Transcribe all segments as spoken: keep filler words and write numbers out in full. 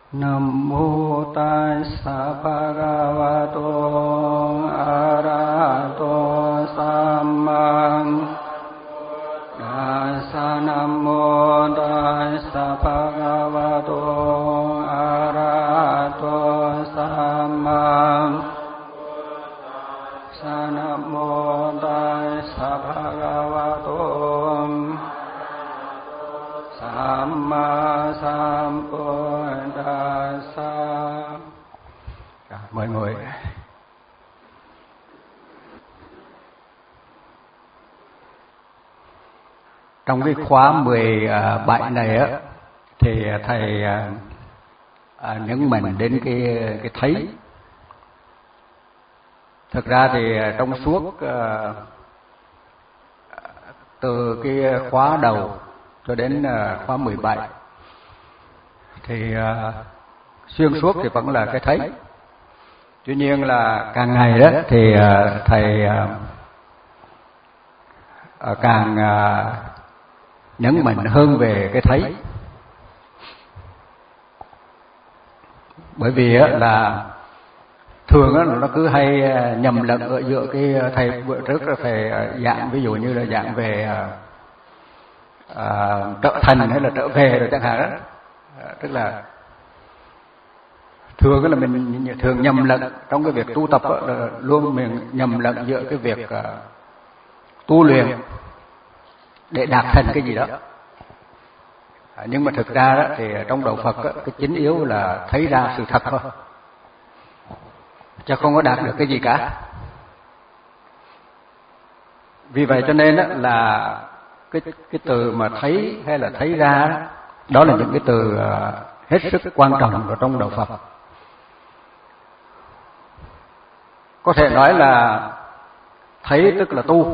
Nam mô Tassa Bhagavato Arahato Samma Tassa. Nam mô Tassa Bhagavato Arahato Samma. Nam mô Tassa Bhagavato Samma Sambuddhassa. Mời ngồi. Trong cái khóa mười bảy này á, thì thầy à, nhấn mạnh đến cái cái thấy. Thực ra thì trong suốt à, từ cái khóa đầu cho đến à, khóa mười bảy thì à, xuyên suốt thì vẫn là cái thấy. Tuy nhiên là càng ngày đó thì à, thầy à, à, càng à, nhấn mạnh hơn về cái thấy. Bởi vì á, là thường á, nó cứ hay nhầm lẫn ở giữa cái thầy bữa trước là thầy giảng, ví dụ như là giảng về à, trở thành hay là trở về rồi chẳng hạn đó. À, tức là thường là mình thường nhầm lẫn trong cái việc tu tập á, là luôn mình nhầm lẫn giữa cái việc uh, tu luyện để đạt thành cái gì đó. À, nhưng mà thực ra đó thì trong đạo Phật á, cái chính yếu là thấy ra sự thật thôi, chứ không có đạt được cái gì cả. Vì vậy cho nên đó là cái cái từ mà thấy hay là thấy ra đó, đó là những cái từ uh, hết sức quan trọng ở trong đạo Phật. Có thể nói là thấy tức là tu,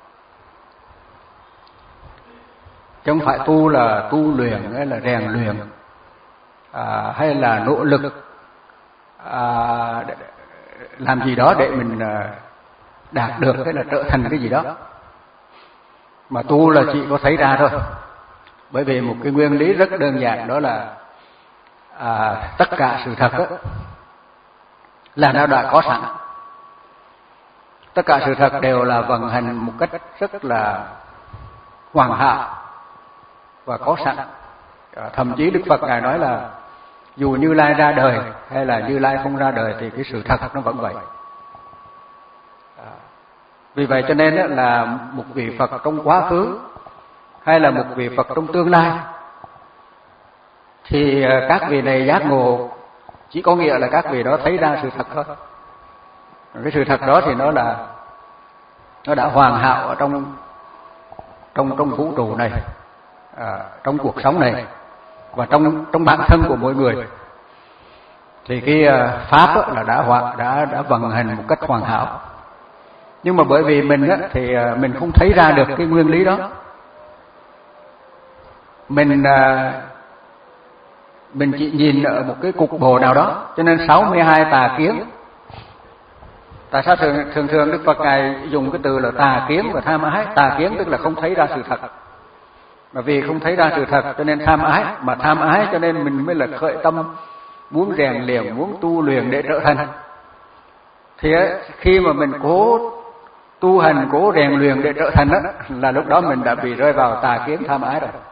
chứ không phải tu là tu luyện hay là rèn luyện à, hay là nỗ lực à, làm gì đó để mình à, đạt được hay là trở thành cái gì đó. Mà tu là chỉ có thấy ra thôi. Bởi vì một cái nguyên lý rất đơn giản, đó là à, tất cả sự thật đó, là nó đã có sẵn. Tất cả sự thật đều là vận hành một cách rất là hoàn hảo và có sẵn. À, thậm chí Đức Phật Ngài nói là dù Như Lai ra đời hay là Như Lai không ra đời thì cái sự thật nó vẫn vậy. À, vì vậy cho nên là một vị Phật trong quá khứ hay là một vị Phật trong tương lai thì các vị này giác ngộ chỉ có nghĩa là các vị đó thấy ra sự thật thôi. Cái sự thật đó thì nó là nó đã hoàn hảo ở trong trong trong vũ trụ này, à, trong cuộc sống này và trong trong bản thân của mỗi người. Thì cái pháp là đã hoàn đã đã vận hành một cách hoàn hảo. Nhưng mà bởi vì mình á, thì mình không thấy ra được cái nguyên lý đó. Mình mình chỉ nhìn ở một cái cục bộ nào đó, cho nên sáu mươi hai tà kiến. Tại sao thường thường thường Đức Phật Ngài dùng cái từ là tà kiến và tham ái? Tà kiến tức là không thấy ra sự thật. Mà vì không thấy ra sự thật cho nên tham ái, mà tham ái cho nên mình mới là khởi tâm muốn rèn luyện, muốn tu luyện để trở thành. Thì khi mà mình cố tu hành, cố rèn luyện để trở thành đó, là lúc đó mình đã bị rơi vào tà kiến tham ái rồi.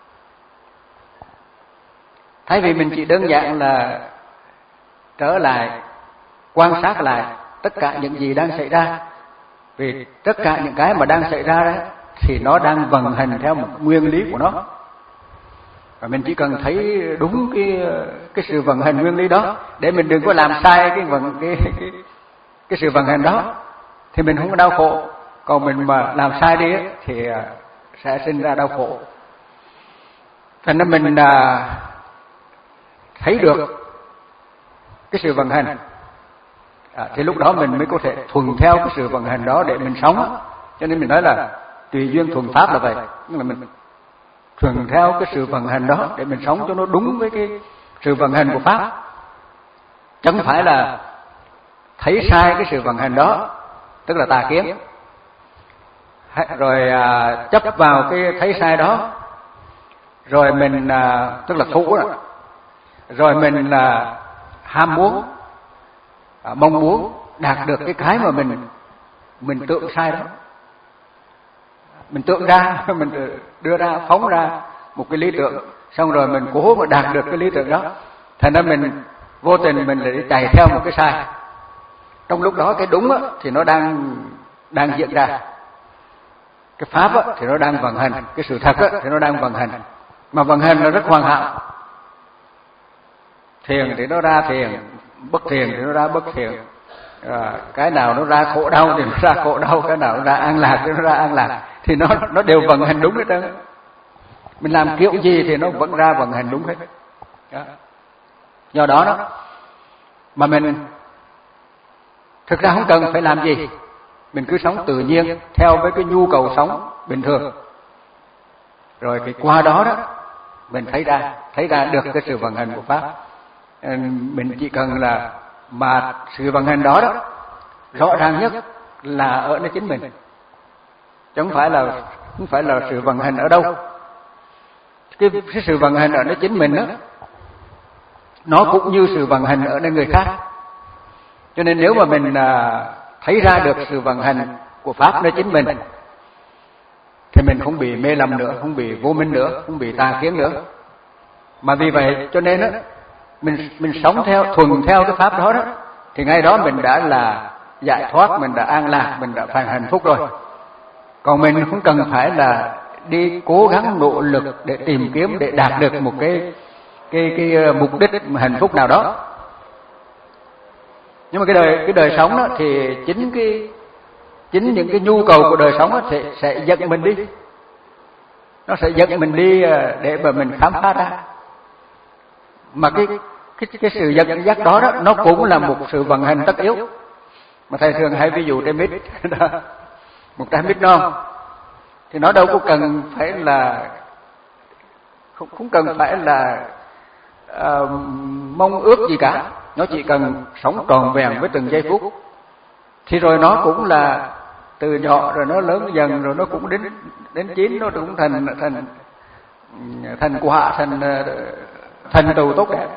Thay vì mình chỉ đơn giản là trở lại quan sát lại tất cả những gì đang xảy ra, vì tất cả những cái mà đang xảy ra đấy thì nó đang vận hành theo một nguyên lý của nó, và mình chỉ cần thấy đúng cái cái sự vận hành nguyên lý đó để mình đừng có làm sai cái vận cái cái, cái sự vận hành đó thì mình không có đau khổ. Còn mình mà làm sai đi ấy, thì sẽ sinh ra đau khổ. Thành ra mình à, thấy được cái sự vận hành, à, thì lúc đó mình mới có thể thuận theo cái sự vận hành đó để mình sống. Cho nên mình nói là tùy duyên thuận pháp là vậy, nhưng mà mình thuận theo cái sự vận hành đó để mình sống cho nó đúng với cái sự vận hành của pháp, chứ không phải là thấy sai cái sự vận hành đó, tức là tà kiến, rồi à, chấp vào cái thấy sai đó, rồi mình à, tức là thủ đó, rồi mình là ham muốn, à, mong muốn đạt được cái cái mà mình mình tưởng sai đó, mình tưởng ra, mình đưa ra phóng ra một cái lý tưởng, xong rồi mình cố mà đạt được cái lý tưởng đó, thành ra mình vô tình mình lại chạy theo một cái sai. Trong lúc đó cái đúng á, thì nó đang đang diễn ra, cái pháp á, thì nó đang vận hành, cái sự thật á, thì nó đang vận hành, mà vận hành nó rất hoàn hảo. Thiền thì nó ra thiền, bất thiền thì nó ra bất thiền, à, cái nào nó ra khổ đau thì nó ra khổ đau, cái nào nó ra an lạc thì nó ra an lạc, thì nó nó đều vận hành đúng hết trơn. Mình làm kiểu gì thì nó vẫn ra vận hành đúng hết. Đó. Do đó đó mà mình thực ra không cần phải làm gì, mình cứ sống tự nhiên theo với cái nhu cầu sống bình thường, rồi cái qua đó đó mình thấy ra thấy ra được cái sự vận hành của pháp. Mình chỉ cần là mà sự vận hành đó đó rõ ràng nhất là ở nơi chính mình, chứ không phải là không phải là sự vận hành ở đâu. Cái, cái sự vận hành ở nơi chính mình đó, nó cũng như sự vận hành ở nơi người khác. Cho nên nếu mà mình à, thấy ra được sự vận hành của pháp nơi chính mình, thì mình không bị mê lầm nữa, không bị vô minh nữa, không bị tà kiến nữa. Mà vì vậy cho nên đó, mình mình sống theo thuần theo cái pháp đó đó, thì ngay đó mình đã là giải thoát, mình đã an lạc, mình đã phải hạnh phúc rồi. Còn mình không cần phải là đi cố gắng nỗ lực để tìm kiếm, để đạt được một cái cái cái mục đích hạnh phúc nào đó. Nhưng mà cái đời cái đời sống đó thì chính cái chính những cái nhu cầu của đời sống đó sẽ sẽ dẫn mình đi, nó sẽ dẫn mình đi để mà mình khám phá ra. Mà cái cái cái sự dẫn dắt đó đó nó cũng là một sự vận hành tất yếu. Mà thầy thường hay ví dụ trái mít đó, một trái mít non thì nó đâu có cần phải là không không cần phải là uh, mong ước gì cả, nó chỉ cần sống tròn vẹn với từng giây phút, thì rồi nó cũng là từ nhỏ rồi nó lớn dần, rồi nó cũng đến đến chín, nó cũng thành thành thành quả, thành thành tựu tốt đẹp.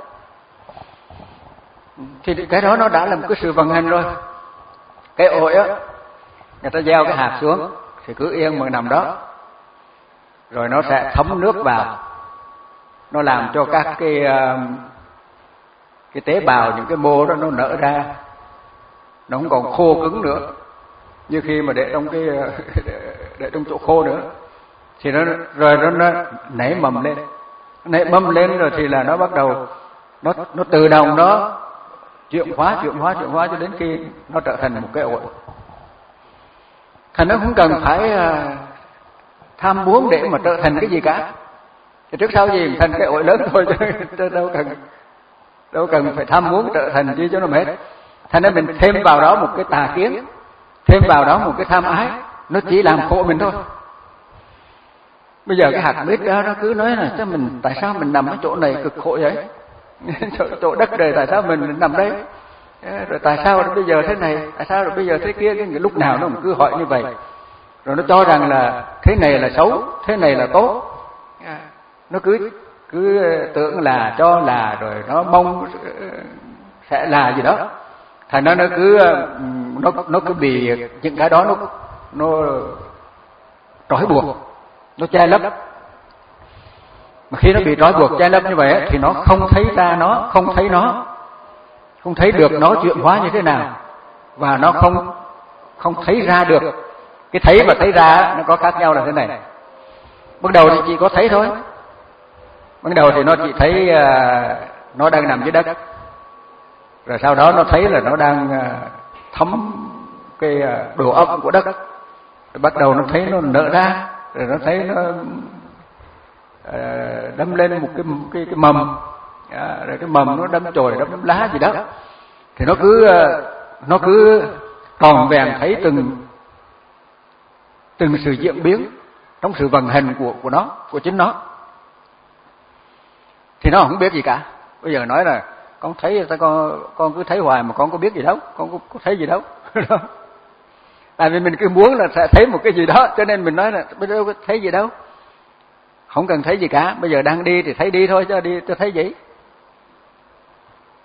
Thì cái đó nó đã là một cái sự vận hành rồi. Cái ổi á, người ta gieo cái hạt xuống thì cứ yên mà nằm đó, rồi nó sẽ thấm nước vào, nó làm cho các cái cái tế bào, những cái mô đó nó nở ra, nó không còn khô cứng nữa như khi mà để trong cái để, để trong chỗ khô nữa, thì nó rồi nó, nó nảy mầm lên, nảy mầm lên rồi thì là nó bắt đầu nó nó tự động nó chuyển hóa chuyển hóa chuyển hóa cho đến khi nó trở thành một cái ổi. Thành nó không cần phải tham muốn để mà trở thành cái gì cả, thì trước sau gì thành cái ổi lớn thôi, chứ đâu cần đâu cần phải tham muốn trở thành chi cho nó mệt. Thành nên mình thêm vào đó một cái tà kiến, thêm vào đó một cái tham ái, nó chỉ làm khổ mình thôi. Bây giờ cái hạt mít đó nó cứ nói là cho mình tại sao mình nằm ở chỗ này cực khổ vậy, chỗ, chỗ đất trời tại sao mình nằm đấy, rồi tại sao bây giờ thế này, tại sao rồi bây giờ thế kia, cái lúc nào nó cũng cứ hỏi như vậy, rồi nó cho rằng là thế này là xấu, thế này là tốt, nó cứ cứ tưởng là cho là, rồi nó mong sẽ là gì đó. Thành nó nó cứ nó nó cứ bị những cái đó nó nó trói buộc, nó che lấp. Mà khi nó bị trói buộc che lấp như vậy thì nó không thấy ra nó, không thấy nó, không thấy được nó chuyển hóa như thế nào, và nó không không thấy ra được. Cái thấy và thấy ra nó có khác nhau là thế này. Ban đầu thì chỉ có thấy thôi. Ban đầu thì nó chỉ thấy uh, nó đang nằm dưới đất, rồi sau đó nó thấy là nó đang uh, thấm cái uh, độ ẩm của đất, rồi bắt đầu nó thấy nó nở ra, rồi nó thấy nó uh, đâm lên một cái cái, cái mầm, uh, rồi cái mầm nó đâm chồi, đâm lá gì đó, thì nó cứ uh, nó cứ tròn vẹn thấy từng từng sự diễn biến trong sự vận hành của của nó, của chính nó. Thì nó không biết gì cả. Bây giờ nói là con thấy ta con con cứ thấy hoài mà con có biết gì đâu, con có, có thấy gì đâu. Tại vì mình cứ muốn là sẽ thấy một cái gì đó, cho nên mình nói là bây giờ có thấy gì đâu, không cần thấy gì cả. Bây giờ đang đi thì thấy đi thôi, chứ đi cho thấy gì.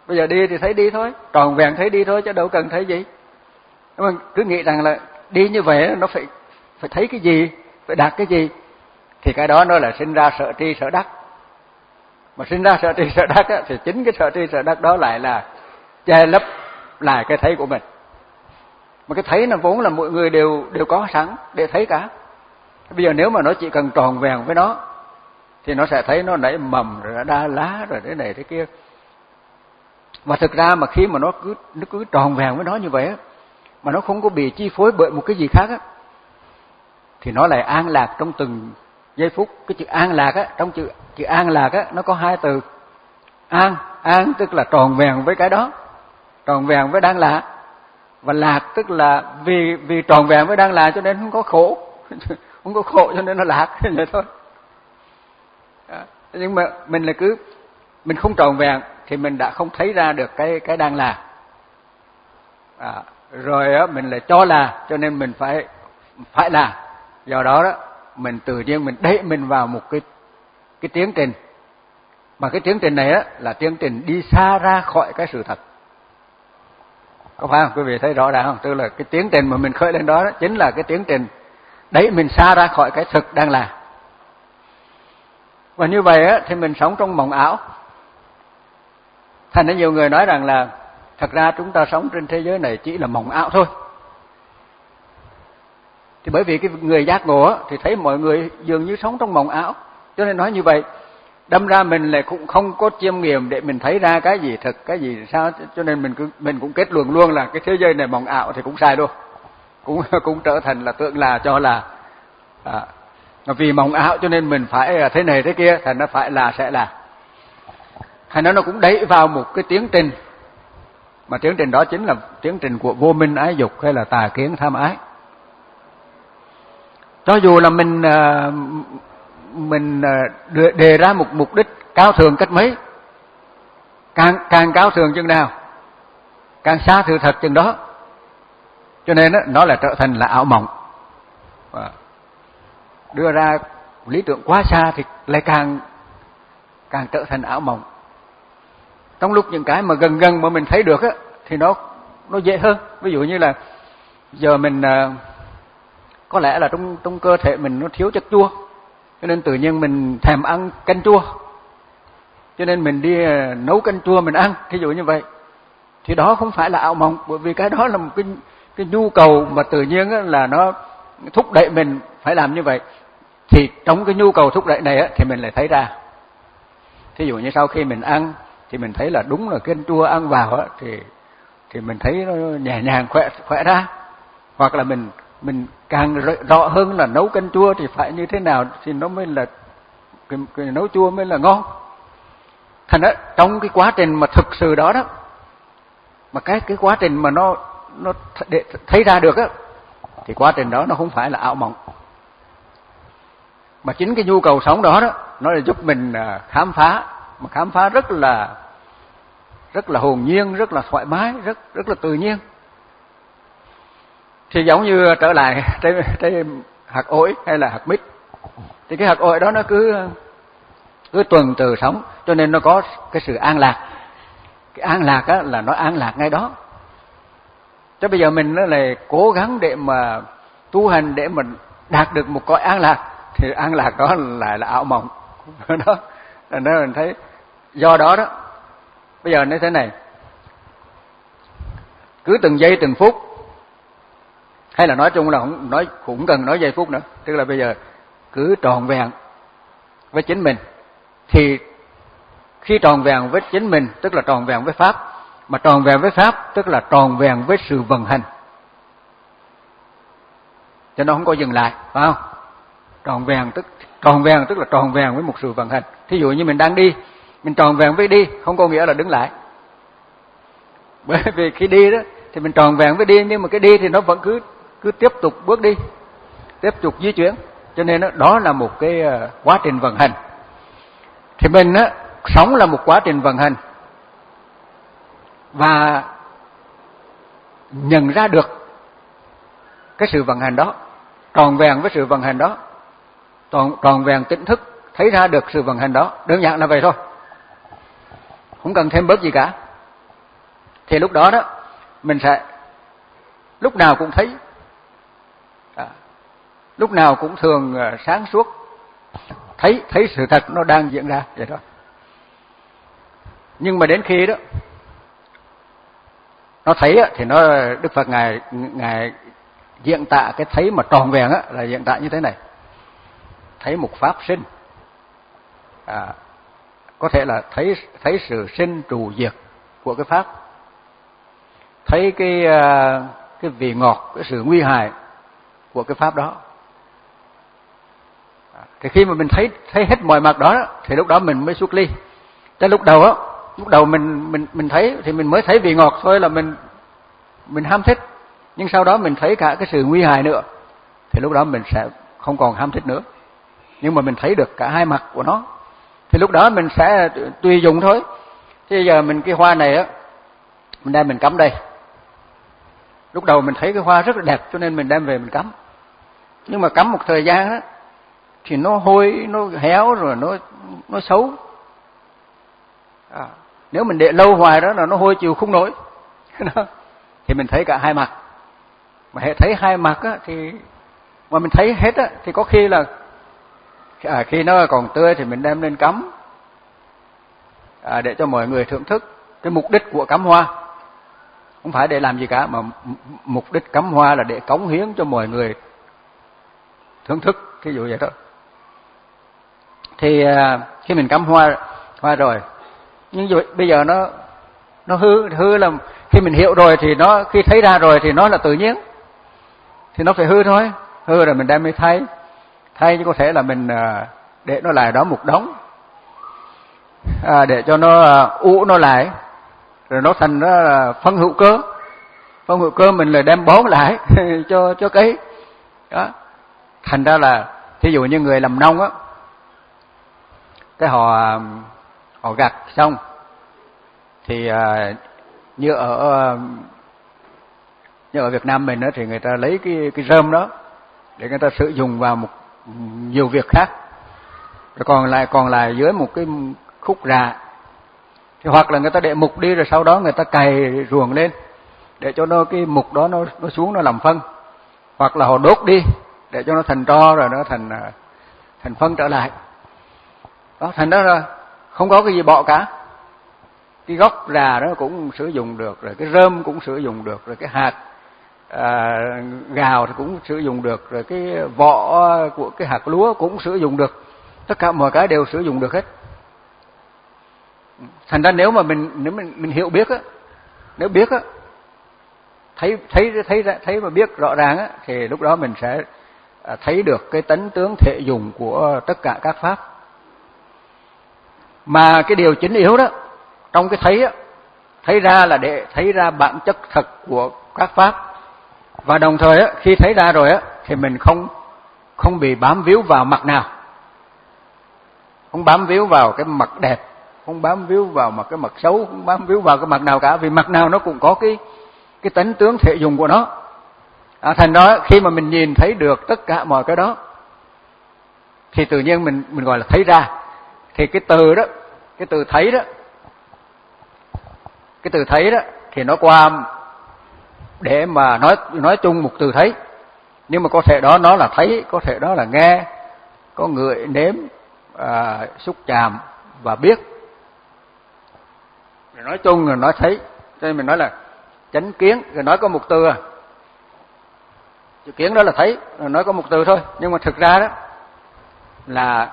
Bây giờ đi thì thấy đi thôi, tròn vẹn thấy đi thôi chứ đâu cần thấy gì. Nhưng mà cứ nghĩ rằng là đi như vậy nó phải phải thấy cái gì, phải đạt cái gì, thì cái đó nó là sinh ra sợ tri sợ đắc. Mà sinh ra sợ tri sợ đắc á, thì chính cái sợ tri sợ đắc đó lại là che lấp lại cái thấy của mình. Mà cái thấy là vốn là mọi người đều đều có sẵn để thấy cả. Bây giờ nếu mà nó chỉ cần tròn vẹn với nó thì nó sẽ thấy nó nảy mầm rồi nó đa lá rồi thế này thế kia. Mà thực ra mà khi mà nó cứ nó cứ tròn vẹn với nó như vậy á, mà nó không có bị chi phối bởi một cái gì khác á, thì nó lại an lạc trong từng giây phút. Cái chữ an lạc á, trong chữ chữ an lạc á, nó có hai từ. An, an tức là tròn vẹn với cái đó, tròn vẹn với đang lạc. Và lạc tức là vì vì tròn vẹn với đang lạc cho nên không có khổ, không có khổ cho nên nó lạc vậy thôi. Đó. Nhưng mà mình là cứ mình không tròn vẹn thì mình đã không thấy ra được cái cái đang là. À, rồi á mình lại cho là, cho nên mình phải phải là. Do đó đó mình tự nhiên mình đẩy mình vào một cái cái tiến trình. Mà cái tiến trình này á là tiến trình đi xa ra khỏi cái sự thật. Có phải không? Quý vị thấy rõ ràng không? Tức là cái tiến trình mà mình khởi lên đó, đó chính là cái tiến trình đẩy mình xa ra khỏi cái thực đang là. Và như vậy á thì mình sống trong mộng ảo. Thành ra nhiều người nói rằng là thật ra chúng ta sống trên thế giới này chỉ là mộng ảo thôi. Thì bởi vì cái người giác ngộ á, thì thấy mọi người dường như sống trong mộng ảo, cho nên nói như vậy. Đâm ra mình lại cũng không có chiêm nghiệm để mình thấy ra cái gì thực, cái gì sao, cho nên mình cứ mình cũng kết luận luôn là cái thế giới này mộng ảo thì cũng sai luôn, cũng cũng trở thành là tưởng là cho là à, vì mộng ảo cho nên mình phải thế này thế kia, thành nó phải là sẽ là, thành nó nó cũng đẩy vào một cái tiến trình, mà tiến trình đó chính là tiến trình của vô minh ái dục hay là tà kiến tham ái. Cho dù là mình mình đề ra một mục đích cao thượng cách mấy, càng càng cao thượng chừng nào, càng xa sự thật chừng đó, cho nên đó, nó là trở thành là ảo mộng. Đưa ra lý tưởng quá xa thì lại càng càng trở thành ảo mộng. Trong lúc những cái mà gần gần mà mình thấy được á thì nó nó dễ hơn. Ví dụ như là giờ mình có lẽ là trong trong cơ thể mình nó thiếu chất chua, cho nên tự nhiên mình thèm ăn canh chua, cho nên mình đi nấu canh chua mình ăn, thí dụ như vậy. Thì đó không phải là ảo mộng, bởi vì cái đó là một cái cái nhu cầu mà tự nhiên là nó thúc đẩy mình phải làm như vậy. Thì trong cái nhu cầu thúc đẩy này á, thì mình lại thấy ra. Thí dụ như sau khi mình ăn thì mình thấy là đúng là canh chua ăn vào á, thì thì mình thấy nó nhẹ nhàng khỏe khỏe ra. Hoặc là mình mình càng rõ hơn là nấu canh chua thì phải như thế nào thì nó mới là cái, cái nấu chua mới là ngon. Thành ra trong cái quá trình mà thực sự đó đó, mà cái cái quá trình mà nó nó để thấy ra được á, thì quá trình đó nó không phải là ảo mộng, mà chính cái nhu cầu sống đó đó nó là giúp mình khám phá, mà khám phá rất là rất là hồn nhiên, rất là thoải mái, rất rất là tự nhiên. Thì giống như trở lại trái, trái hạt ổi hay là hạt mít, thì cái hạt ổi đó nó cứ cứ tuần từ sống, cho nên nó có cái sự an lạc. Cái an lạc á là nó an lạc ngay đó. Chứ bây giờ mình nó là cố gắng để mà tu hành để mình đạt được một cõi an lạc, thì an lạc đó lại là ảo mộng. Đó, nên mình thấy do đó đó. Bây giờ nói thế này, cứ từng giây từng phút, hay là nói chung là không nói cũng cần nói giây phút nữa, tức là bây giờ cứ tròn vẹn với chính mình. Thì khi tròn vẹn với chính mình tức là tròn vẹn với pháp, mà tròn vẹn với pháp tức là tròn vẹn với sự vận hành, cho nó không có dừng lại, phải không? Tròn vẹn tức tròn vẹn tức là tròn vẹn với một sự vận hành. Thí dụ như mình đang đi, mình tròn vẹn với đi không có nghĩa là đứng lại, bởi vì khi đi đó thì mình tròn vẹn với đi, nhưng mà cái đi thì nó vẫn cứ cứ tiếp tục bước đi, tiếp tục di chuyển, cho nên đó, đó là một cái quá trình vận hành. Thì mình á sống là một quá trình vận hành, và nhận ra được cái sự vận hành đó, tròn vẹn với sự vận hành đó, tròn tròn vẹn tỉnh thức thấy ra được sự vận hành đó, đơn giản là vậy thôi, không cần thêm bớt gì cả. thì lúc đó đó mình sẽ lúc nào cũng thấy, à, lúc nào cũng thường sáng suốt, thấy thấy sự thật nó đang diễn ra vậy đó. Nhưng mà đến khi đó nó thấy á, thì nó Đức Phật ngài ngài diễn tả cái thấy mà tròn vẹn á, là diễn tả như thế này: thấy một pháp sinh, à, có thể là thấy thấy sự sinh trụ diệt của cái pháp, thấy cái cái vị ngọt, cái sự nguy hại của cái pháp đó. Thì khi mà mình thấy thấy hết mọi mặt đó, thì lúc đó mình mới xuất ly. Tới lúc đầu á, lúc đầu mình mình mình thấy thì mình mới thấy vị ngọt thôi là mình mình ham thích, nhưng sau đó mình thấy cả cái sự nguy hại nữa, thì lúc đó mình sẽ không còn ham thích nữa. Nhưng mà mình thấy được cả hai mặt của nó, thì lúc đó mình sẽ tùy dùng thôi. Thế giờ mình cái hoa này á, mình đem mình cắm đây. Lúc đầu mình thấy cái hoa rất là đẹp cho nên mình đem về mình cắm. Nhưng mà cắm một thời gian á thì nó hôi, nó héo rồi nó nó xấu. À, nếu mình để lâu hoài đó là nó hôi chịu không nổi. Thì mình thấy cả hai mặt. Mà hệ thấy hai mặt á thì mà mình thấy hết á thì có khi là à, khi nó còn tươi thì mình đem lên cắm, à, để cho mọi người thưởng thức. Cái mục đích của cắm hoa không phải để làm gì cả, mà mục đích cắm hoa là để cống hiến cho mọi người thưởng thức, ví dụ vậy đó. Thì à, khi mình cắm hoa hoa rồi, nhưng rồi, bây giờ nó nó hư hư là khi mình hiểu rồi thì nó khi thấy ra rồi thì nó là tự nhiên, thì nó phải hư thôi. Hư rồi mình đem đi thay thay chứ có thể là mình à, để nó lại đó một đống, à, để cho nó à, ủ nó lại rồi nó thành nó là phân hữu cơ. Phân hữu cơ mình lại đem bón lại cho cho cây đó. Thành ra là thí dụ như người làm nông á, cái họ họ gặt xong thì à, như ở như ở Việt Nam mình đó, thì người ta lấy cái cái rơm đó để người ta sử dụng vào một nhiều việc khác, rồi còn lại còn lại dưới một cái khúc rạ, thì hoặc là người ta để mục đi rồi sau đó người ta cày ruộng lên để cho nó cái mục đó nó nó xuống nó làm phân, hoặc là họ đốt đi để cho nó thành tro rồi nó thành thành phân trở lại. Đó, thành đó là không có cái gì bỏ cả. Cái gốc rà đó cũng sử dụng được, rồi cái rơm cũng sử dụng được, rồi cái hạt à, gào thì cũng sử dụng được, rồi cái vỏ của cái hạt lúa cũng sử dụng được. Tất cả mọi cái đều sử dụng được hết. Thành ra nếu mà mình nếu mình mình hiểu biết á, nếu biết á, thấy thấy thấy thấy và biết rõ ràng á, thì lúc đó mình sẽ thấy được cái tánh tướng thể dụng của tất cả các pháp. Mà cái điều chính yếu đó trong cái thấy á, thấy ra là để thấy ra bản chất thật của các pháp, và đồng thời á, khi thấy ra rồi á thì mình không không bị bám víu vào mặt nào, không bám víu vào cái mặt đẹp, không bám víu vào mặt cái mặt xấu, không bám víu vào cái mặt nào cả, vì mặt nào nó cũng có cái cái tánh tướng thể dụng của nó. À, thành đó khi mà mình nhìn thấy được tất cả mọi cái đó thì tự nhiên mình mình gọi là thấy ra. Thì cái từ đó, cái từ thấy đó, cái từ thấy đó thì nó qua để mà nói nói chung một từ thấy, nhưng mà có thể đó nó là thấy, có thể đó là nghe, có ngửi, nếm, à, xúc chạm và biết. Rồi nói chung là nói thấy, cho nên mình nói là chánh kiến, rồi nói có một từ à. Chữ kiến đó là thấy, rồi nói có một từ thôi, nhưng mà thực ra đó là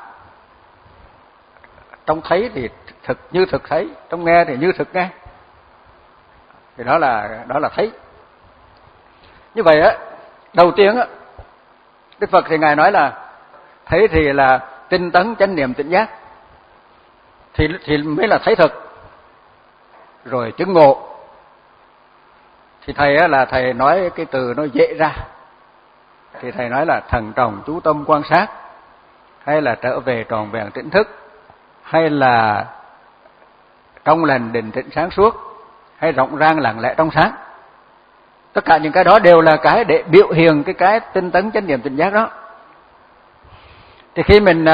trong thấy thì thực như thực thấy, trong nghe thì như thực nghe. Thì đó là đó là thấy. Như vậy á, đầu tiên á, Đức Phật thì ngài nói là thấy thì là tinh tấn chánh niệm tỉnh giác, thì thì mới là thấy thực. Rồi chứng ngộ thì thầy á là thầy nói cái từ nó dễ ra, thì thầy nói là thần trọng chú tâm quan sát, hay là trở về tròn vẹn tỉnh thức, hay là trong lành định tĩnh sáng suốt, hay rộng rang lặng lẽ trong sáng. Tất cả những cái đó đều là cái để biểu hiện cái cái tinh tấn chánh niệm tỉnh giác đó. Thì khi mình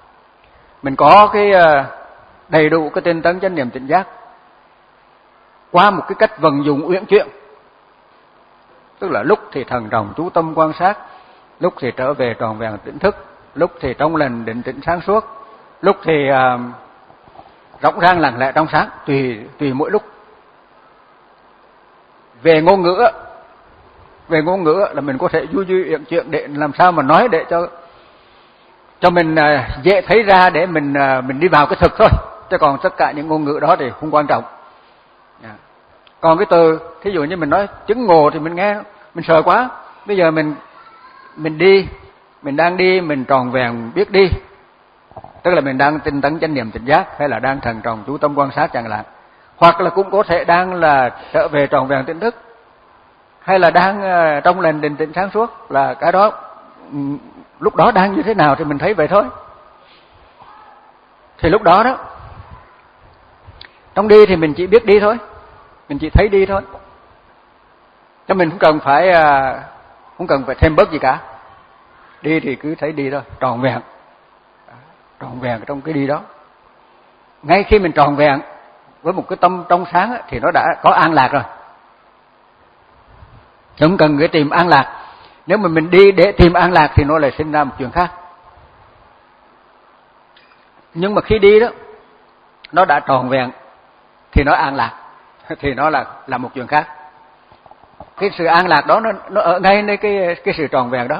mình có cái đầy đủ cái tinh tấn chánh niệm tỉnh giác qua một cái cách vận dụng uyển chuyển. Tức là lúc thì thần trọng chú tâm quan sát, lúc thì trở về tròn vẹn tỉnh thức, lúc thì trong lành định tĩnh sáng suốt, lúc thì uh, rộng ràng lặng lẽ trong sáng, tùy tùy mỗi lúc. Về ngôn ngữ, về ngôn ngữ là mình có thể du du uyển chuyển để làm sao mà nói để cho cho mình uh, dễ thấy ra để mình uh, mình đi vào cái thực thôi. Chứ còn tất cả những ngôn ngữ đó thì không quan trọng. Yeah. Còn cái từ, thí dụ như mình nói chứng ngộ thì mình nghe mình sợ quá. Bây giờ mình mình đi, mình đang đi, mình tròn vẹn biết đi. Tức là mình đang tinh tấn chánh niệm tỉnh giác, hay là đang thần trọng chú tâm quan sát chẳng hạn. Hoặc là cũng có thể đang là trở về tròn vẹn tỉnh thức, hay là đang uh, trong lành định tĩnh sáng suốt, là cái đó um, lúc đó đang như thế nào thì mình thấy vậy thôi. Thì lúc đó đó, trong đi thì mình chỉ biết đi thôi, mình chỉ thấy đi thôi, cho mình không cần phải uh, không cần phải thêm bớt gì cả. Đi thì cứ thấy đi thôi, tròn vẹn, tròn vẹn trong cái đi đó. Ngay khi mình tròn vẹn với một cái tâm trong sáng ấy, thì nó đã có an lạc rồi, không cần phải tìm an lạc. Nếu mà mình đi để tìm an lạc thì nó lại sinh ra một chuyện khác. Nhưng mà khi đi đó, nó đã tròn vẹn thì nó an lạc, thì nó là là một chuyện khác. Cái sự an lạc đó nó nó ở ngay nơi cái cái sự tròn vẹn đó.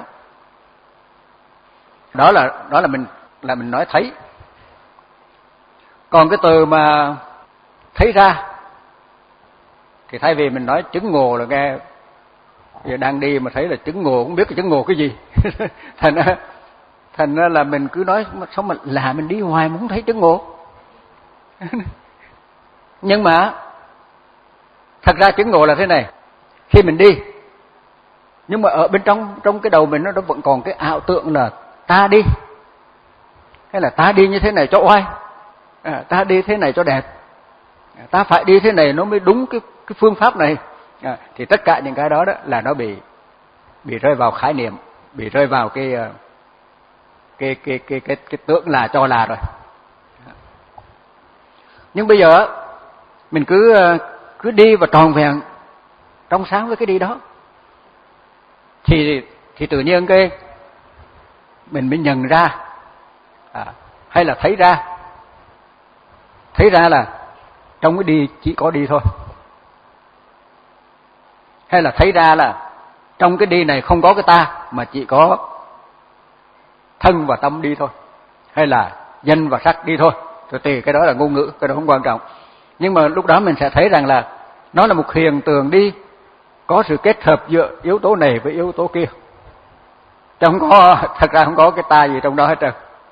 Đó là đó là mình là mình nói thấy. Còn cái từ mà thấy ra thì thay vì mình nói chứng ngộ là nghe giờ đang đi mà thấy là chứng ngộ, không biết cái chứng ngộ cái gì. thành ra thành ra là mình cứ nói sao mà là mình đi hoài mà không thấy chứng ngộ. Nhưng mà thật ra chứng ngộ là thế này, khi mình đi nhưng mà ở bên trong trong cái đầu mình nó vẫn còn cái ảo tưởng là ta đi, hay là ta đi như thế này cho oai, à, ta đi thế này cho đẹp, à, ta phải đi thế này nó mới đúng cái cái phương pháp này, à, thì tất cả những cái đó đó là nó bị bị rơi vào khái niệm, bị rơi vào cái cái cái cái cái, cái tưởng là cho là rồi. Nhưng bây giờ mình cứ cứ đi và tròn vẹn trong sáng với cái đi đó, thì thì tự nhiên cái mình mới nhận ra, à, hay là thấy ra, thấy ra là trong cái đi chỉ có đi thôi, hay là thấy ra là trong cái đi này không có cái ta mà chỉ có thân và tâm đi thôi, hay là danh và sắc đi thôi. Thì tùy, cái đó là ngôn ngữ, cái đó không quan trọng. Nhưng mà lúc đó mình sẽ thấy rằng là nó là một hiện tượng đi có sự kết hợp giữa yếu tố này với yếu tố kia. Chứ không có, thật ra không có cái ta gì trong đó hết trơn.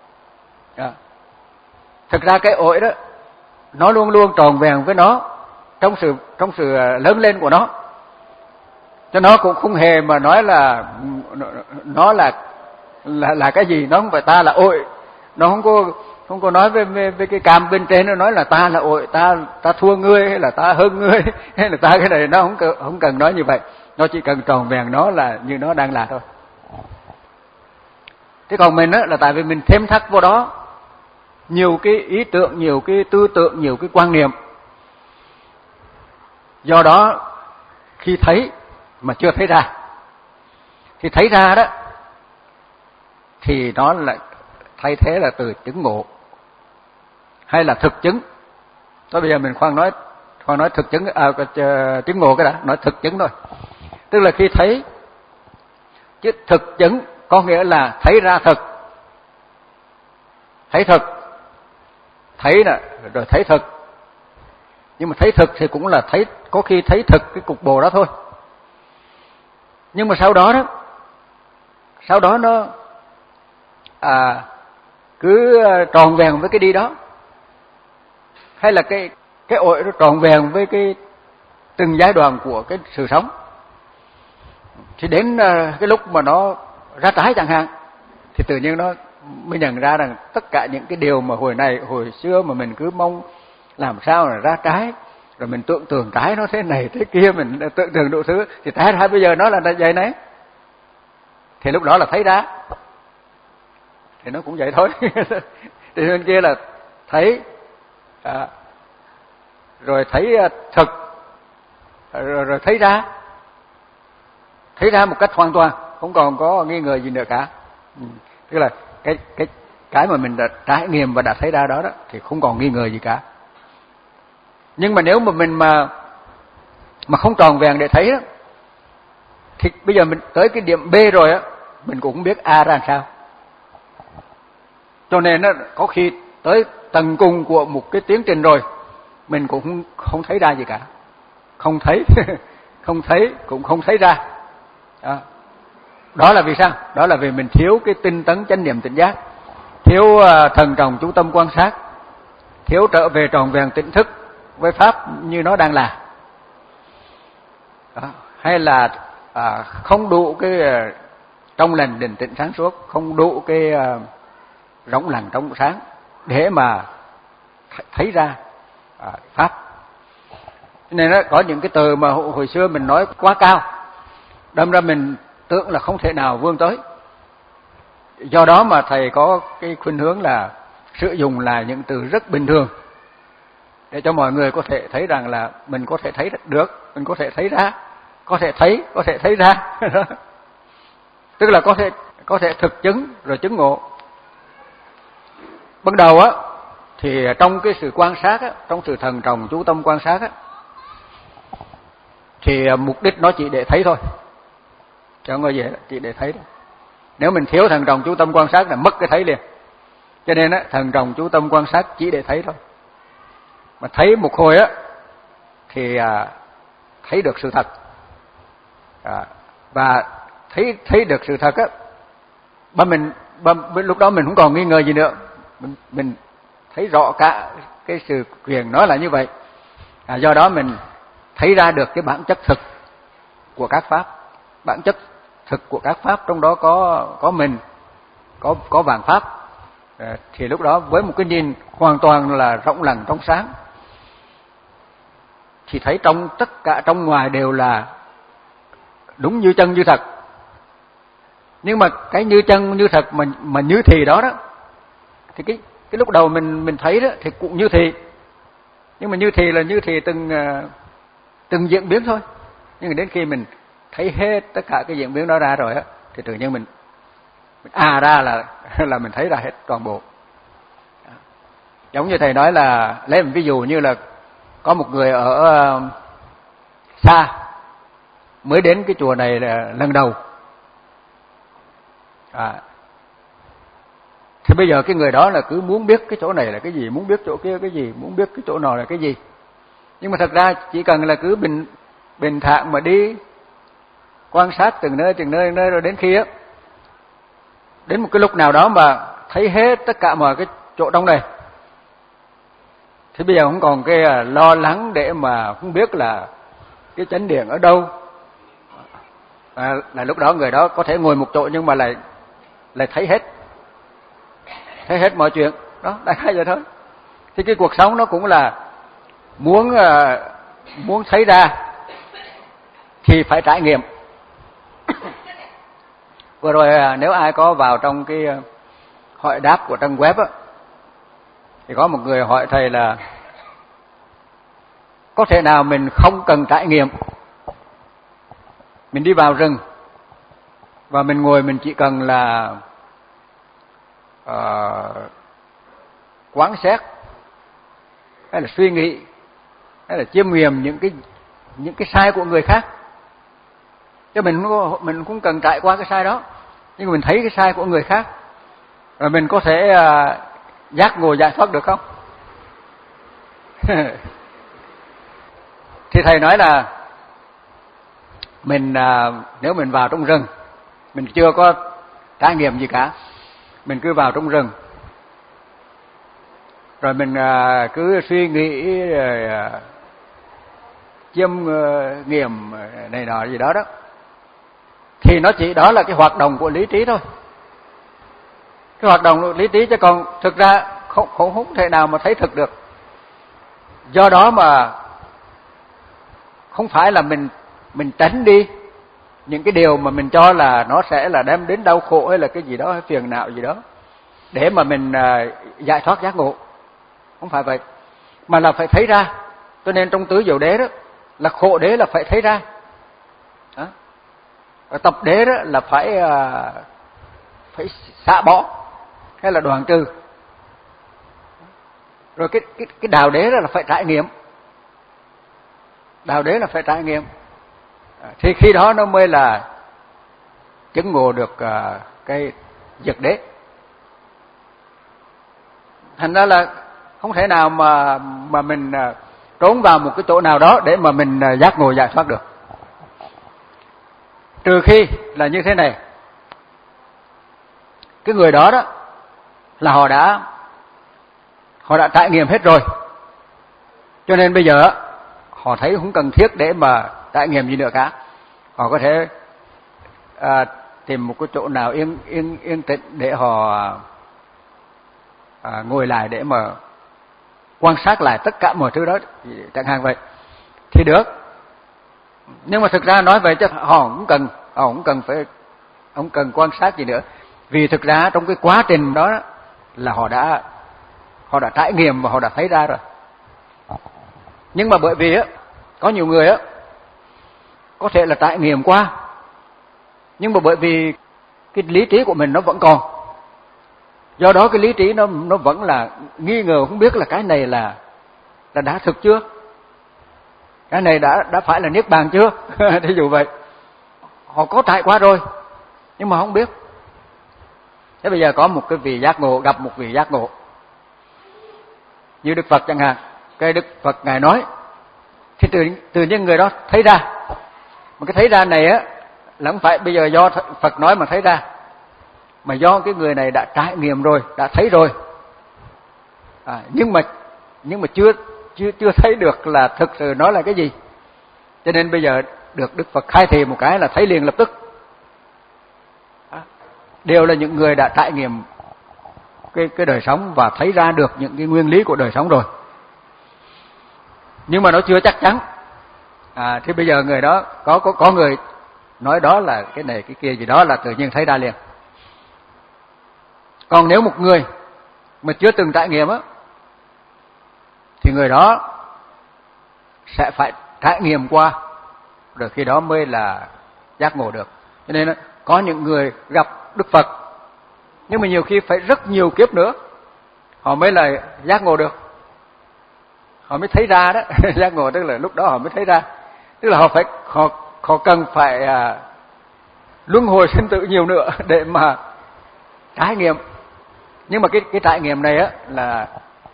Thật ra cái ổi đó nó luôn luôn tròn vẹn với nó trong sự trong sự lớn lên của nó. Cho nó cũng không hề mà nói là nó là là là cái gì, nó không phải ta là ổi, nó không có không có nói với, với, với cái cam bên trên nó nói là ta là ổi, ta ta thua ngươi, hay là ta hơn ngươi, hay là ta cái này, nó không cần, không cần nói như vậy. Nó chỉ cần tròn vẹn nó là như nó đang là thôi. Thế còn mình á là tại vì mình thêm thắt vô đó nhiều cái ý tưởng, nhiều cái tư tưởng, nhiều cái quan niệm. Do đó khi thấy mà chưa thấy ra, thì thấy ra đó thì nó lại thay thế là từ chứng ngộ hay là thực chứng. Thôi bây giờ mình khoan nói khoan nói thực chứng, à, chứng ngộ cái đã, nói thực chứng thôi. Tức là khi thấy, chứ thực chứng có nghĩa là thấy ra thực, thấy thực, thấy nè rồi thấy thực. Nhưng mà thấy thực thì cũng là thấy, có khi thấy thực cái cục bồ đó thôi. Nhưng mà sau đó đó, sau đó nó à, cứ tròn vẹn với cái đi đó, hay là cái cái ổi nó tròn vẹn với cái từng giai đoạn của cái sự sống. Thì đến cái lúc mà nó ra trái chẳng hạn, thì tự nhiên nó mới nhận ra rằng tất cả những cái điều mà hồi này hồi xưa mà mình cứ mong làm sao là ra trái, rồi mình tưởng tượng trái nó thế này thế kia, mình tưởng tượng đủ thứ, thì trái ra bây giờ nó là vậy đấy. Thì lúc đó là thấy ra, thì nó cũng vậy thôi. Thì bên kia là thấy, à, rồi thấy thực, rồi, rồi thấy ra, thấy ra một cách hoàn toàn, không còn có nghi ngờ gì nữa cả. Ừ. Tức là cái cái cái mà mình đã trải nghiệm và đã thấy ra đó đó thì không còn nghi ngờ gì cả. Nhưng mà nếu mà mình mà mà không tròn vẹn để thấy đó, thì bây giờ mình tới cái điểm B rồi á, mình cũng không biết A ra làm sao. Cho nên nó có khi tới tầng cùng của một cái tiến trình rồi, mình cũng không, không thấy ra gì cả, không thấy, không thấy cũng không thấy ra. Đó. Đó là vì sao? Đó là vì mình thiếu cái tinh tấn chánh niệm tỉnh giác, thiếu uh, thần trọng chú tâm quan sát, thiếu trở về tròn vẹn tỉnh thức với pháp như nó đang là. Đó. Hay là uh, không đủ cái uh, trong lành định tĩnh sáng suốt, không đủ cái uh, rỗng lặng trong sáng để mà thấy ra uh, pháp. Nên đó, có những cái từ mà hồi xưa mình nói quá cao, đâm ra mình tưởng là không thể nào vươn tới. Do đó mà thầy có cái khuynh hướng là sử dụng là những từ rất bình thường để cho mọi người có thể thấy rằng là mình có thể thấy được, mình có thể thấy ra, có thể thấy, có thể thấy ra. Tức là có thể có thể thực chứng rồi chứng ngộ. Ban đầu á thì trong cái sự quan sát á, trong sự thần trọng chú tâm quan sát á, thì mục đích nó chỉ để thấy thôi, chứ không có gì, chỉ để thấy thôi. Nếu mình thiếu thần trọng chú tâm quan sát là mất cái thấy liền. Cho nên á, thần trọng chú tâm quan sát chỉ để thấy thôi. Mà thấy một hồi á thì à, thấy được sự thật, à, và thấy thấy được sự thật á, ba mình ba, lúc đó mình không còn nghi ngờ gì nữa, mình, mình thấy rõ cả cái sự quyền nói là như vậy. À, do đó mình thấy ra được cái bản chất thực của các pháp, bản chất thực của các pháp, trong đó có có mình, có có vạn pháp. À, thì lúc đó với một cái nhìn hoàn toàn là rộng lặng trong sáng, thì thấy trong tất cả trong ngoài đều là đúng như chân như thật. Nhưng mà cái như chân như thật mà mà như thì đó đó, thì cái cái lúc đầu mình mình thấy đó thì cũng như thì, nhưng mà như thì là như thì từng từng diễn biến thôi. Nhưng mà đến khi mình thấy hết tất cả cái diễn biến đó ra rồi á, thì tự nhiên mình, mình à ra là là mình thấy ra hết toàn bộ. Giống như thầy nói là lấy một ví dụ như là có một người ở uh, xa mới đến cái chùa này là lần đầu. À, thì bây giờ cái người đó là cứ muốn biết cái chỗ này là cái gì, muốn biết chỗ kia cái gì, muốn biết cái chỗ nào là cái gì. Nhưng mà thật ra chỉ cần là cứ bình bình thản mà đi quan sát từng nơi từng nơi nơi, rồi đến khi á, đến một cái lúc nào đó mà thấy hết tất cả mọi cái chỗ trong này, thì bây giờ không còn cái lo lắng để mà không biết là cái chánh điện ở đâu. À, là lúc đó người đó có thể ngồi một chỗ nhưng mà lại lại thấy hết, thấy hết mọi chuyện đó, đại khái vậy thôi. Thì cái cuộc sống nó cũng là muốn uh, muốn thấy ra thì phải trải nghiệm. Vừa rồi nếu ai có vào trong cái hỏi đáp của trang web á, thì có một người hỏi thầy là có thể nào mình không cần trải nghiệm, mình đi vào rừng và mình ngồi, mình chỉ cần là uh, quán xét hay là suy nghĩ hay là chiêm nghiệm những cái những cái sai của người khác, chứ mình không mình cũng cần trải qua cái sai đó, nhưng mà mình thấy cái sai của người khác rồi mình có thể uh, giác ngộ giải thoát được không? Thì thầy nói là mình uh, nếu mình vào trong rừng, mình chưa có trải nghiệm gì cả, mình cứ vào trong rừng rồi mình uh, cứ suy nghĩ uh, chiêm uh, nghiệm này nọ gì đó đó, thì nó chỉ đó là cái hoạt động của lý trí thôi, cái hoạt động của lý trí, chứ còn thực ra không không, không thể nào mà thấy thực được. Do đó mà không phải là mình mình tránh đi những cái điều mà mình cho là nó sẽ là đem đến đau khổ hay là cái gì đó, hay phiền não gì đó, để mà mình uh, giải thoát giác ngộ. Không phải vậy, mà là phải thấy ra. Cho nên trong tứ diệu đế đó, là khổ đế là phải thấy ra. Đó. Tập đế đó là phải phải xả bỏ hay là đoạn trừ. Rồi cái cái cái đạo đế đó là phải trải nghiệm. Đạo đế là phải trải nghiệm. Thì khi đó nó mới là chứng ngộ được uh, cái diệt đế. Thành ra là không thể nào mà mà mình uh, trốn vào một cái chỗ nào đó để mà mình uh, giác ngộ giải thoát được. Trừ khi là như thế này. Cái người đó đó là họ đã họ đã trải nghiệm hết rồi. Cho nên bây giờ họ thấy không cần thiết để mà trải nghiệm gì nữa cả. Họ có thể à, tìm một cái chỗ nào yên yên yên tĩnh để họ à, ngồi lại để mà quan sát lại tất cả mọi thứ đó, chẳng hạn vậy thì được. Nhưng mà thực ra nói vậy chứ họ cũng cần họ cũng cần phải không cần quan sát gì nữa, vì thực ra trong cái quá trình đó là họ đã họ đã trải nghiệm và họ đã thấy ra rồi. Nhưng mà bởi vì á có nhiều người á có thể là trải nghiệm qua, nhưng mà bởi vì cái lý trí của mình nó vẫn còn, do đó cái lý trí nó nó vẫn là nghi ngờ, không biết là cái này là là đã thực chưa, cái này đã đã phải là niết bàn chưa. Thí dụ vậy, họ có trải qua rồi nhưng mà không biết. Thế bây giờ có một cái vị giác ngộ gặp một vị giác ngộ như Đức Phật chẳng hạn, cái Đức Phật ngài nói thì tự tự nhiên người đó thấy ra. Mà cái thấy ra này á là không phải bây giờ do Phật nói mà thấy ra, mà do cái người này đã trải nghiệm rồi, đã thấy rồi. À, nhưng mà nhưng mà chưa chưa chưa thấy được là thực sự nói là cái gì. Cho nên bây giờ được Đức Phật khai thị một cái là thấy liền lập tức. À, đều là những người đã trải nghiệm cái cái đời sống và thấy ra được những cái nguyên lý của đời sống rồi. Nhưng mà nó chưa chắc chắn. À, thì bây giờ người đó có có có người nói đó là cái này cái kia gì đó là tự nhiên thấy ra liền. Còn nếu một người mà chưa từng trải nghiệm á thì người đó sẽ phải trải nghiệm qua rồi khi đó mới là giác ngộ được. Cho nên có những người gặp Đức Phật nhưng mà nhiều khi phải rất nhiều kiếp nữa họ mới là giác ngộ được, họ mới thấy ra đó. Giác ngộ tức là lúc đó họ mới thấy ra, tức là họ phải họ họ cần phải à, luân hồi sinh tử nhiều nữa để mà trải nghiệm. Nhưng mà cái cái trải nghiệm này á là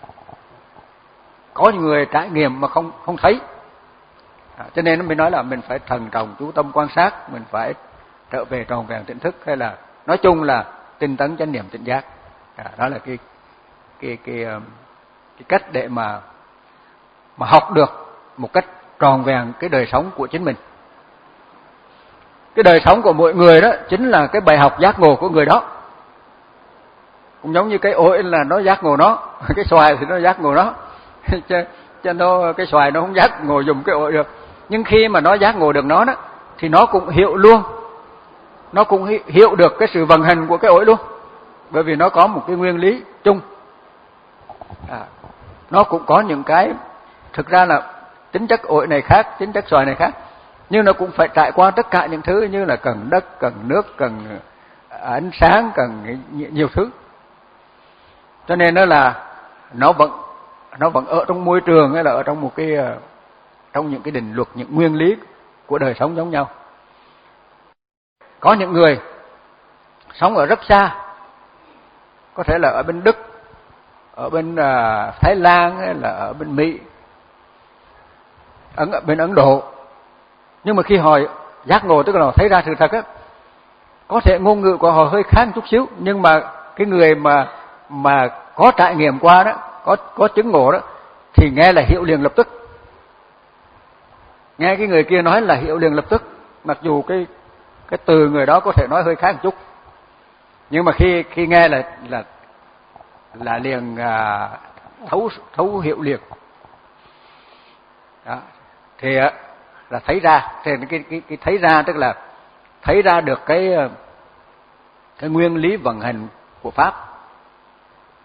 có những người trải nghiệm mà không không thấy. À, cho nên nó mới nói là mình phải thần trọng chú tâm quan sát, mình phải trở về tròn vẹn tỉnh thức, hay là nói chung là tinh tấn chánh niệm tỉnh giác. À, đó là cái cái cái cái cách để mà mà học được một cách tròn vẹn cái đời sống của chính mình. Cái đời sống của mỗi người đó chính là cái bài học giác ngộ của người đó. Cũng giống như cái ổi là nó giác ngộ nó, cái xoài thì nó giác ngộ nó. Cho, cho nó cái xoài nó không giác ngộ dùng cái ổi được. Nhưng khi mà nó giác ngộ được nó đó thì nó cũng hiểu luôn. Nó cũng hiểu được cái sự vận hành của cái ổi luôn. Bởi vì nó có một cái nguyên lý chung. À, nó cũng có những cái thực ra là tính chất ổi này khác, tính chất xoài này khác, nhưng nó cũng phải trải qua tất cả những thứ như là cần đất, cần nước, cần ánh sáng, cần nhiều thứ. Cho nên nó là nó vẫn nó vẫn ở trong môi trường hay là ở trong một cái trong những cái định luật, những nguyên lý của đời sống giống nhau. Có những người sống ở rất xa, có thể là ở bên Đức, ở bên uh, Thái Lan hay là ở bên Mỹ, ở bên Ấn Độ. Nhưng mà khi họ giác ngộ, tức là họ thấy ra sự thật á, có thể ngôn ngữ của họ hơi khác một chút xíu, nhưng mà cái người mà mà có trải nghiệm qua đó, có có chứng ngộ đó thì nghe là hiểu liền lập tức. Nghe cái người kia nói là hiểu liền lập tức, mặc dù cái cái từ người đó có thể nói hơi khác một chút, nhưng mà khi khi nghe là là là liền à, thấu thấu hiểu liền. Đó. Thì là thấy ra, thì cái cái cái thấy ra tức là thấy ra được cái cái nguyên lý vận hành của pháp.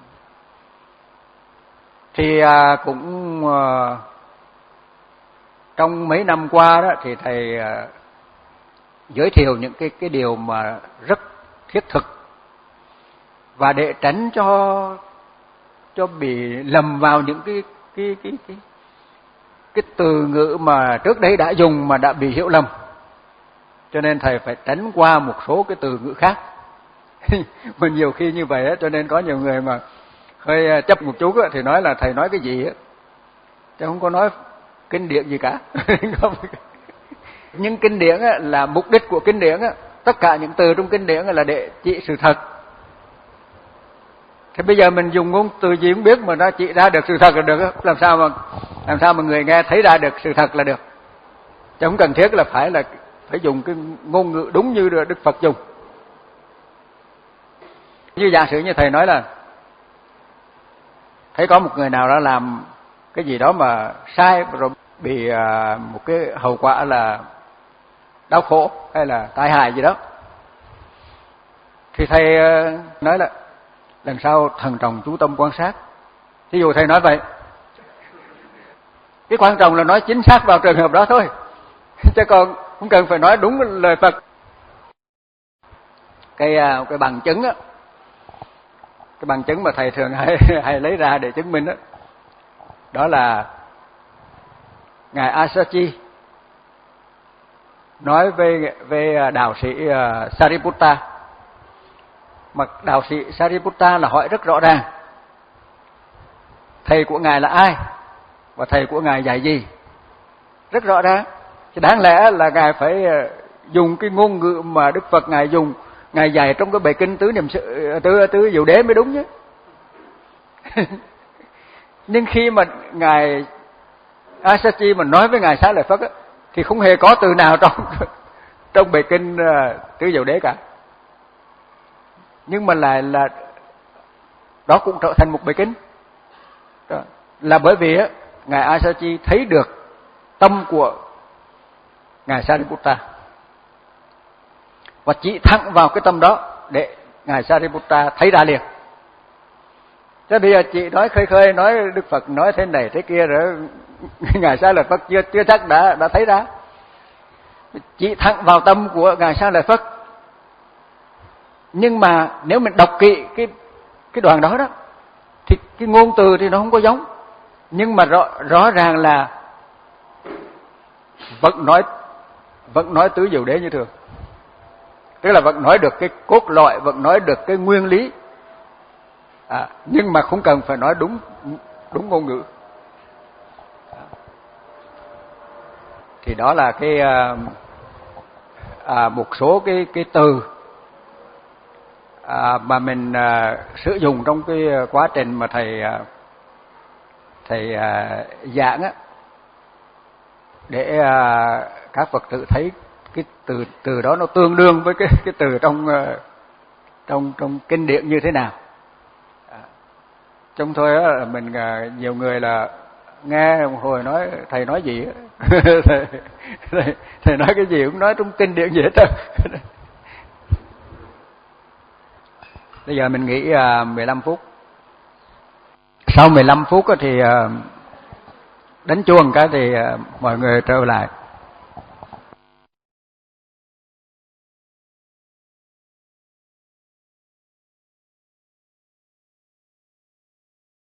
Thì à, cũng à, trong mấy năm qua đó thì thầy uh, giới thiệu những cái cái điều mà rất thiết thực, và để tránh cho cho bị lầm vào những cái cái cái cái cái từ ngữ mà trước đây đã dùng mà đã bị hiểu lầm, cho nên thầy phải tránh qua một số cái từ ngữ khác. Mà nhiều khi như vậy á, cho nên có nhiều người mà hơi chấp một chút á, thì nói là thầy nói cái gì á, chứ không có nói kinh điển gì cả. Nhưng kinh điển á, là mục đích của kinh điển á, tất cả những từ trong kinh điển là để chỉ sự thật. Thế bây giờ mình dùng ngôn từ gì cũng biết mà nó chỉ ra được sự thật là được á, làm sao mà làm sao mà người nghe thấy ra được sự thật là được. Chứ không cần thiết là phải là phải dùng cái ngôn ngữ đúng như Đức Phật dùng. Như giả sử như thầy nói là thấy có một người nào đó làm cái gì đó mà sai rồi bị một cái hậu quả là đau khổ hay là tai hại gì đó, thì thầy nói là lần sau thần trọng chú tâm quan sát. Ví dụ thầy nói vậy, cái quan trọng là nói chính xác vào trường hợp đó thôi, chứ còn không cần phải nói đúng lời Phật. Cái cái bằng chứng á, cái bằng chứng mà thầy thường hay, hay lấy ra để chứng minh đó, đó là ngài Asachi nói về về đạo sĩ Sariputta. Mà đạo sĩ Sariputta là hỏi rất rõ ràng thầy của ngài là ai và thầy của ngài dạy gì, rất rõ ràng. Chứ đáng lẽ là ngài phải dùng cái ngôn ngữ mà Đức Phật ngài dùng, ngài dạy trong cái bài kinh tứ niệm sự tứ tứ diệu đế mới đúng chứ. Nhưng khi mà ngài Asachi mà nói với ngài Xá Lợi Phất á, thì không hề có từ nào trong trong bài kinh tứ diệu đế cả. Nhưng mà lại là đó cũng trở thành một bài kinh. Đó. Là bởi vì á, ngài Asachi thấy được tâm của ngài Sariputta và chỉ thẳng vào cái tâm đó để ngài Sariputta thấy ra liền. Chứ bây giờ chị nói khơi khơi, nói Đức Phật nói thế này thế kia rồi ngài Xá Lợi Phất chưa chưa chắc đã đã thấy ra. Chỉ thẳng vào tâm của ngài Xá Lợi Phất. Nhưng mà nếu mình đọc kỹ cái cái đoạn đó đó thì cái ngôn từ thì nó không có giống, nhưng mà rõ rõ ràng là vẫn nói vẫn nói tứ diệu đế như thường. Tức là vẫn nói được cái cốt lõi, vẫn nói được cái nguyên lý. À, nhưng mà không cần phải nói đúng đúng ngôn ngữ. Thì đó là cái à, một số cái cái từ à, mà mình à, sử dụng trong cái quá trình mà thầy à, thầy à, giảng á, để à, các Phật tử thấy cái từ từ đó nó tương đương với cái cái từ trong trong trong kinh điển như thế nào. Trong thôi á, mình nhiều người là nghe một hồi nói thầy nói gì á, thầy, thầy, thầy nói cái gì cũng nói trong kinh điển gì hết trơn. Bây giờ mình nghỉ uh, mười lăm phút. Sau mười lăm phút thì uh, đánh chuông cái thì uh, mọi người trở lại.